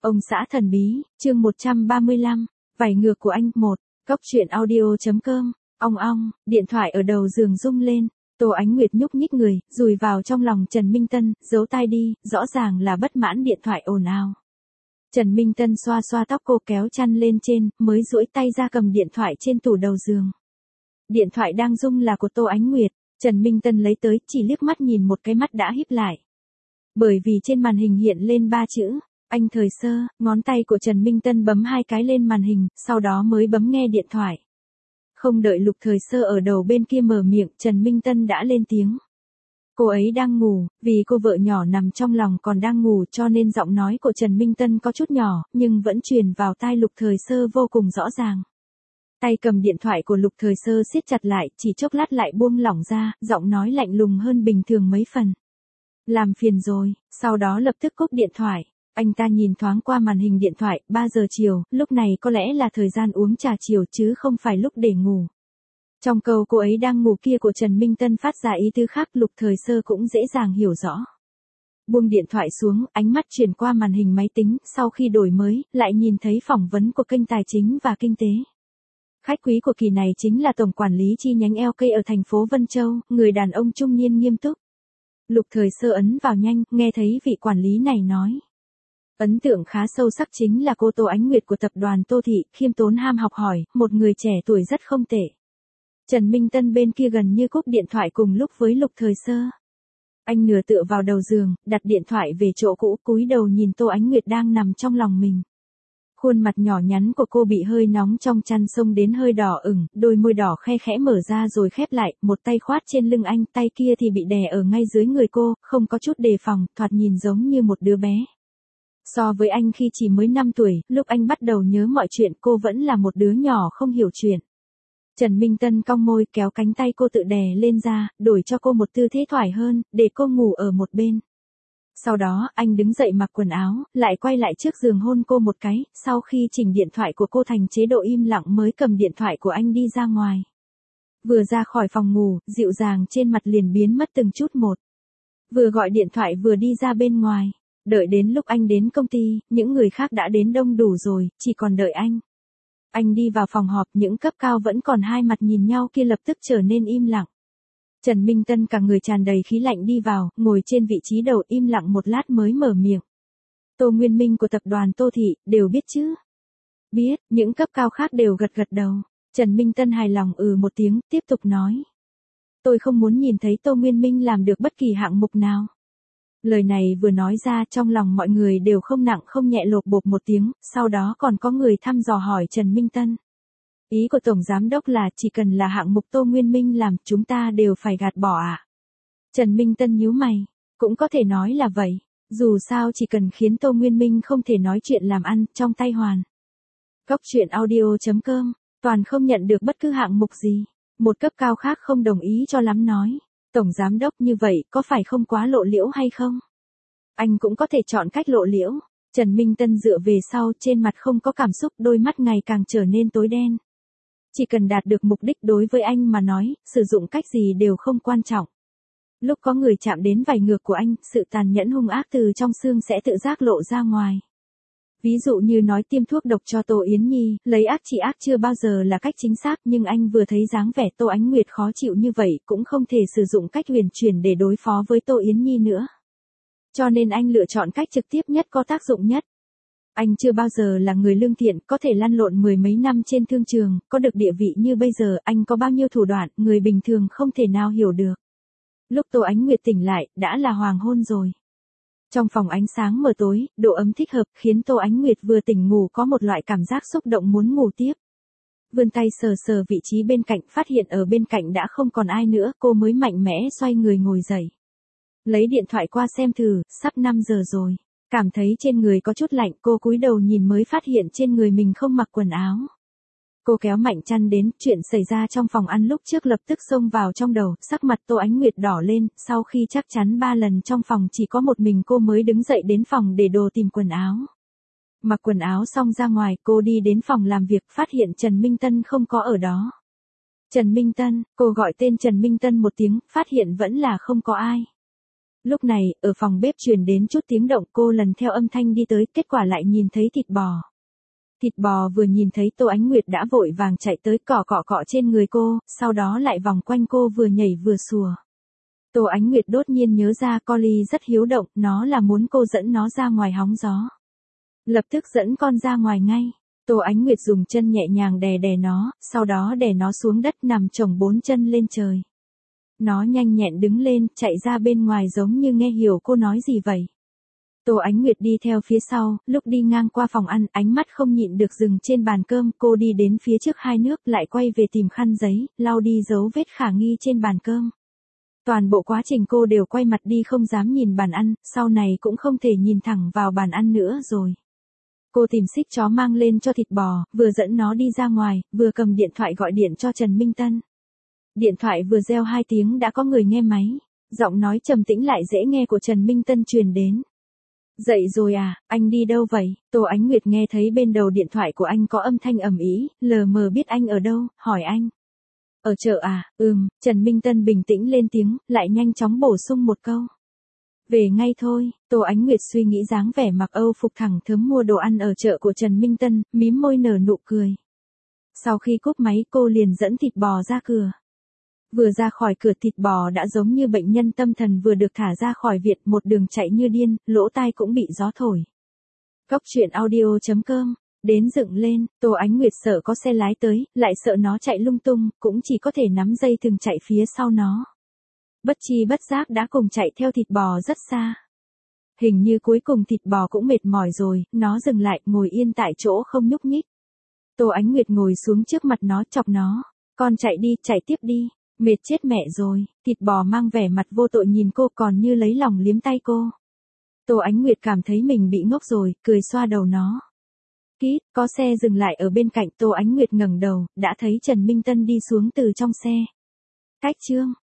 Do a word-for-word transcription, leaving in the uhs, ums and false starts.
Ông xã thần bí, chương một trăm ba mươi lăm, vảy ngược của anh, một, cốc truyện audio.com, ong ong, điện thoại ở đầu giường rung lên, Tô Ánh Nguyệt nhúc nhích người, dùi vào trong lòng Trần Minh Tân, giấu tai đi, rõ ràng là bất mãn điện thoại ồn ào. Trần Minh Tân xoa xoa tóc cô kéo chăn lên trên, mới duỗi tay ra cầm điện thoại trên tủ đầu giường. Điện thoại đang rung là của Tô Ánh Nguyệt, Trần Minh Tân lấy tới, chỉ liếc mắt nhìn một cái mắt đã híp lại. Bởi vì trên màn hình hiện lên ba chữ, anh thời sơ, ngón tay của Trần Minh Tân bấm hai cái lên màn hình, sau đó mới bấm nghe điện thoại. Không đợi Lục Thời Sơ ở đầu bên kia mở miệng, Trần Minh Tân đã lên tiếng. Cô ấy đang ngủ, vì cô vợ nhỏ nằm trong lòng còn đang ngủ cho nên giọng nói của Trần Minh Tân có chút nhỏ, nhưng vẫn truyền vào tai Lục Thời Sơ vô cùng rõ ràng. Tay cầm điện thoại của Lục Thời Sơ siết chặt lại, chỉ chốc lát lại buông lỏng ra, giọng nói lạnh lùng hơn bình thường mấy phần. Làm phiền rồi, sau đó lập tức cúp điện thoại. Anh ta nhìn thoáng qua màn hình điện thoại, ba giờ chiều, lúc này có lẽ là thời gian uống trà chiều chứ không phải lúc để ngủ. Trong câu cô ấy đang ngủ kia của Trần Minh Tân phát ra ý tứ khác, Lục Thời Sơ cũng dễ dàng hiểu rõ. Buông điện thoại xuống, ánh mắt chuyển qua màn hình máy tính, sau khi đổi mới, lại nhìn thấy phỏng vấn của kênh Tài chính và Kinh tế. Khách quý của kỳ này chính là Tổng Quản lý chi nhánh lờ ca ở thành phố Vân Châu, người đàn ông trung niên nghiêm túc. Lục Thời Sơ ấn vào nhanh, nghe thấy vị quản lý này nói. Ấn tượng khá sâu sắc chính là cô Tô Ánh Nguyệt của tập đoàn Tô Thị, khiêm tốn ham học hỏi, một người trẻ tuổi rất không tệ. Trần Minh Tân bên kia gần như cúp điện thoại cùng lúc với Lục Thời Sơ. Anh nửa tựa vào đầu giường, đặt điện thoại về chỗ cũ, cúi đầu nhìn Tô Ánh Nguyệt đang nằm trong lòng mình. Khuôn mặt nhỏ nhắn của cô bị hơi nóng trong chăn xông đến hơi đỏ ửng, đôi môi đỏ khe khẽ mở ra rồi khép lại, một tay khoát trên lưng anh, tay kia thì bị đè ở ngay dưới người cô, không có chút đề phòng, thoạt nhìn giống như một đứa bé. So với anh khi chỉ mới năm tuổi, lúc anh bắt đầu nhớ mọi chuyện cô vẫn là một đứa nhỏ không hiểu chuyện. Trần Minh Tân cong môi kéo cánh tay cô tự đè lên ra, đổi cho cô một tư thế thoải hơn, để cô ngủ ở một bên. Sau đó, anh đứng dậy mặc quần áo, lại quay lại trước giường hôn cô một cái, sau khi chỉnh điện thoại của cô thành chế độ im lặng mới cầm điện thoại của anh đi ra ngoài. Vừa ra khỏi phòng ngủ, dịu dàng trên mặt liền biến mất từng chút một. Vừa gọi điện thoại vừa đi ra bên ngoài. Đợi đến lúc anh đến công ty, những người khác đã đến đông đủ rồi, chỉ còn đợi anh. Anh đi vào phòng họp, những cấp cao vẫn còn hai mặt nhìn nhau kia lập tức trở nên im lặng. Trần Minh Tân cả người tràn đầy khí lạnh đi vào, ngồi trên vị trí đầu im lặng một lát mới mở miệng. Tô Nguyên Minh của tập đoàn Tô Thị, đều biết chứ? Biết, những cấp cao khác đều gật gật đầu. Trần Minh Tân hài lòng ừ một tiếng, tiếp tục nói. Tôi không muốn nhìn thấy Tô Nguyên Minh làm được bất kỳ hạng mục nào. Lời này vừa nói ra trong lòng mọi người đều không nặng không nhẹ lột bột một tiếng, sau đó còn có người thăm dò hỏi Trần Minh Tân. Ý của Tổng Giám Đốc là chỉ cần là hạng mục Tô Nguyên Minh làm chúng ta đều phải gạt bỏ à? Trần Minh Tân nhíu mày, cũng có thể nói là vậy, dù sao chỉ cần khiến Tô Nguyên Minh không thể nói chuyện làm ăn trong tay hoàn. Cốc truyện audio.com, toàn không nhận được bất cứ hạng mục gì, một cấp cao khác không đồng ý cho lắm nói. Tổng Giám Đốc như vậy có phải không quá lộ liễu hay không? Anh cũng có thể chọn cách lộ liễu. Trần Minh Tân dựa về sau trên mặt không có cảm xúc, đôi mắt ngày càng trở nên tối đen. Chỉ cần đạt được mục đích đối với anh mà nói, sử dụng cách gì đều không quan trọng. Lúc có người chạm đến vảy ngược của anh, sự tàn nhẫn hung ác từ trong xương sẽ tự giác lộ ra ngoài. Ví dụ như nói tiêm thuốc độc cho Tô Yến Nhi, lấy ác trị ác chưa bao giờ là cách chính xác, nhưng anh vừa thấy dáng vẻ Tô Ánh Nguyệt khó chịu như vậy cũng không thể sử dụng cách huyền chuyển để đối phó với Tô Yến Nhi nữa. Cho nên anh lựa chọn cách trực tiếp nhất có tác dụng nhất. Anh chưa bao giờ là người lương thiện, có thể lăn lộn mười mấy năm trên thương trường, có được địa vị như bây giờ, anh có bao nhiêu thủ đoạn, người bình thường không thể nào hiểu được. Lúc Tô Ánh Nguyệt tỉnh lại, đã là hoàng hôn rồi. Trong phòng ánh sáng mờ tối, độ ấm thích hợp khiến Tô Ánh Nguyệt vừa tỉnh ngủ có một loại cảm giác xúc động muốn ngủ tiếp. Vươn tay sờ sờ vị trí bên cạnh, phát hiện ở bên cạnh đã không còn ai nữa, cô mới mạnh mẽ xoay người ngồi dậy. Lấy điện thoại qua xem thử, sắp năm giờ rồi. Cảm thấy trên người có chút lạnh, cô cúi đầu nhìn mới phát hiện trên người mình không mặc quần áo. Cô kéo mạnh chăn đến, chuyện xảy ra trong phòng ăn lúc trước lập tức xông vào trong đầu, sắc mặt Tô Ánh Nguyệt đỏ lên, sau khi chắc chắn ba lần trong phòng chỉ có một mình cô mới đứng dậy đến phòng để đồ tìm quần áo. Mặc quần áo xong ra ngoài, cô đi đến phòng làm việc, phát hiện Trần Minh Tân không có ở đó. Trần Minh Tân, cô gọi tên Trần Minh Tân một tiếng, phát hiện vẫn là không có ai. Lúc này, ở phòng bếp truyền đến chút tiếng động, cô lần theo âm thanh đi tới, kết quả lại nhìn thấy thịt bò. Thịt bò vừa nhìn thấy Tô Ánh Nguyệt đã vội vàng chạy tới cọ cọ cọ trên người cô, sau đó lại vòng quanh cô vừa nhảy vừa sủa. Tô Ánh Nguyệt đột nhiên nhớ ra Collie rất hiếu động, nó là muốn cô dẫn nó ra ngoài hóng gió. Lập tức dẫn con ra ngoài ngay. Tô Ánh Nguyệt dùng chân nhẹ nhàng đè đè nó, sau đó đè nó xuống đất nằm chồng bốn chân lên trời. Nó nhanh nhẹn đứng lên, chạy ra bên ngoài giống như nghe hiểu cô nói gì vậy. Tô Ánh Nguyệt đi theo phía sau, lúc đi ngang qua phòng ăn, ánh mắt không nhịn được dừng trên bàn cơm, cô đi đến phía trước hai nước, lại quay về tìm khăn giấy, lau đi dấu vết khả nghi trên bàn cơm. Toàn bộ quá trình cô đều quay mặt đi không dám nhìn bàn ăn, sau này cũng không thể nhìn thẳng vào bàn ăn nữa rồi. Cô tìm xích chó mang lên cho thịt bò, vừa dẫn nó đi ra ngoài, vừa cầm điện thoại gọi điện cho Trần Minh Tân. Điện thoại vừa reo hai tiếng đã có người nghe máy, giọng nói trầm tĩnh lại dễ nghe của Trần Minh Tân truyền đến. Dậy rồi à, anh đi đâu vậy? Tô Ánh Nguyệt nghe thấy bên đầu điện thoại của anh có âm thanh ầm ĩ, lờ mờ biết anh ở đâu, hỏi anh. Ở chợ à, ừm, Trần Minh Tân bình tĩnh lên tiếng, lại nhanh chóng bổ sung một câu. Về ngay thôi. Tô Ánh Nguyệt suy nghĩ dáng vẻ mặc Âu phục thẳng thớm mua đồ ăn ở chợ của Trần Minh Tân, mím môi nở nụ cười. Sau khi cúp máy cô liền dẫn thịt bò ra cửa. Vừa ra khỏi cửa thịt bò đã giống như bệnh nhân tâm thần vừa được thả ra khỏi viện, một đường chạy như điên, lỗ tai cũng bị gió thổi. Cóc truyện audio chấm com, đến dựng lên, Tô Ánh Nguyệt sợ có xe lái tới, lại sợ nó chạy lung tung, cũng chỉ có thể nắm dây thừng chạy phía sau nó. Bất chi bất giác đã cùng chạy theo thịt bò rất xa. Hình như cuối cùng thịt bò cũng mệt mỏi rồi, nó dừng lại, ngồi yên tại chỗ không nhúc nhích. Tô Ánh Nguyệt ngồi xuống trước mặt nó, chọc nó. Con chạy đi, chạy tiếp đi. Mệt chết mẹ rồi. Thịt bò mang vẻ mặt vô tội nhìn cô, còn như lấy lòng liếm tay cô. Tô Ánh Nguyệt cảm thấy mình bị ngốc rồi, cười xoa đầu nó. Kít, có xe dừng lại ở bên cạnh. Tô Ánh Nguyệt ngẩng đầu, đã thấy Trần Minh Tân đi xuống từ trong xe. Cách chương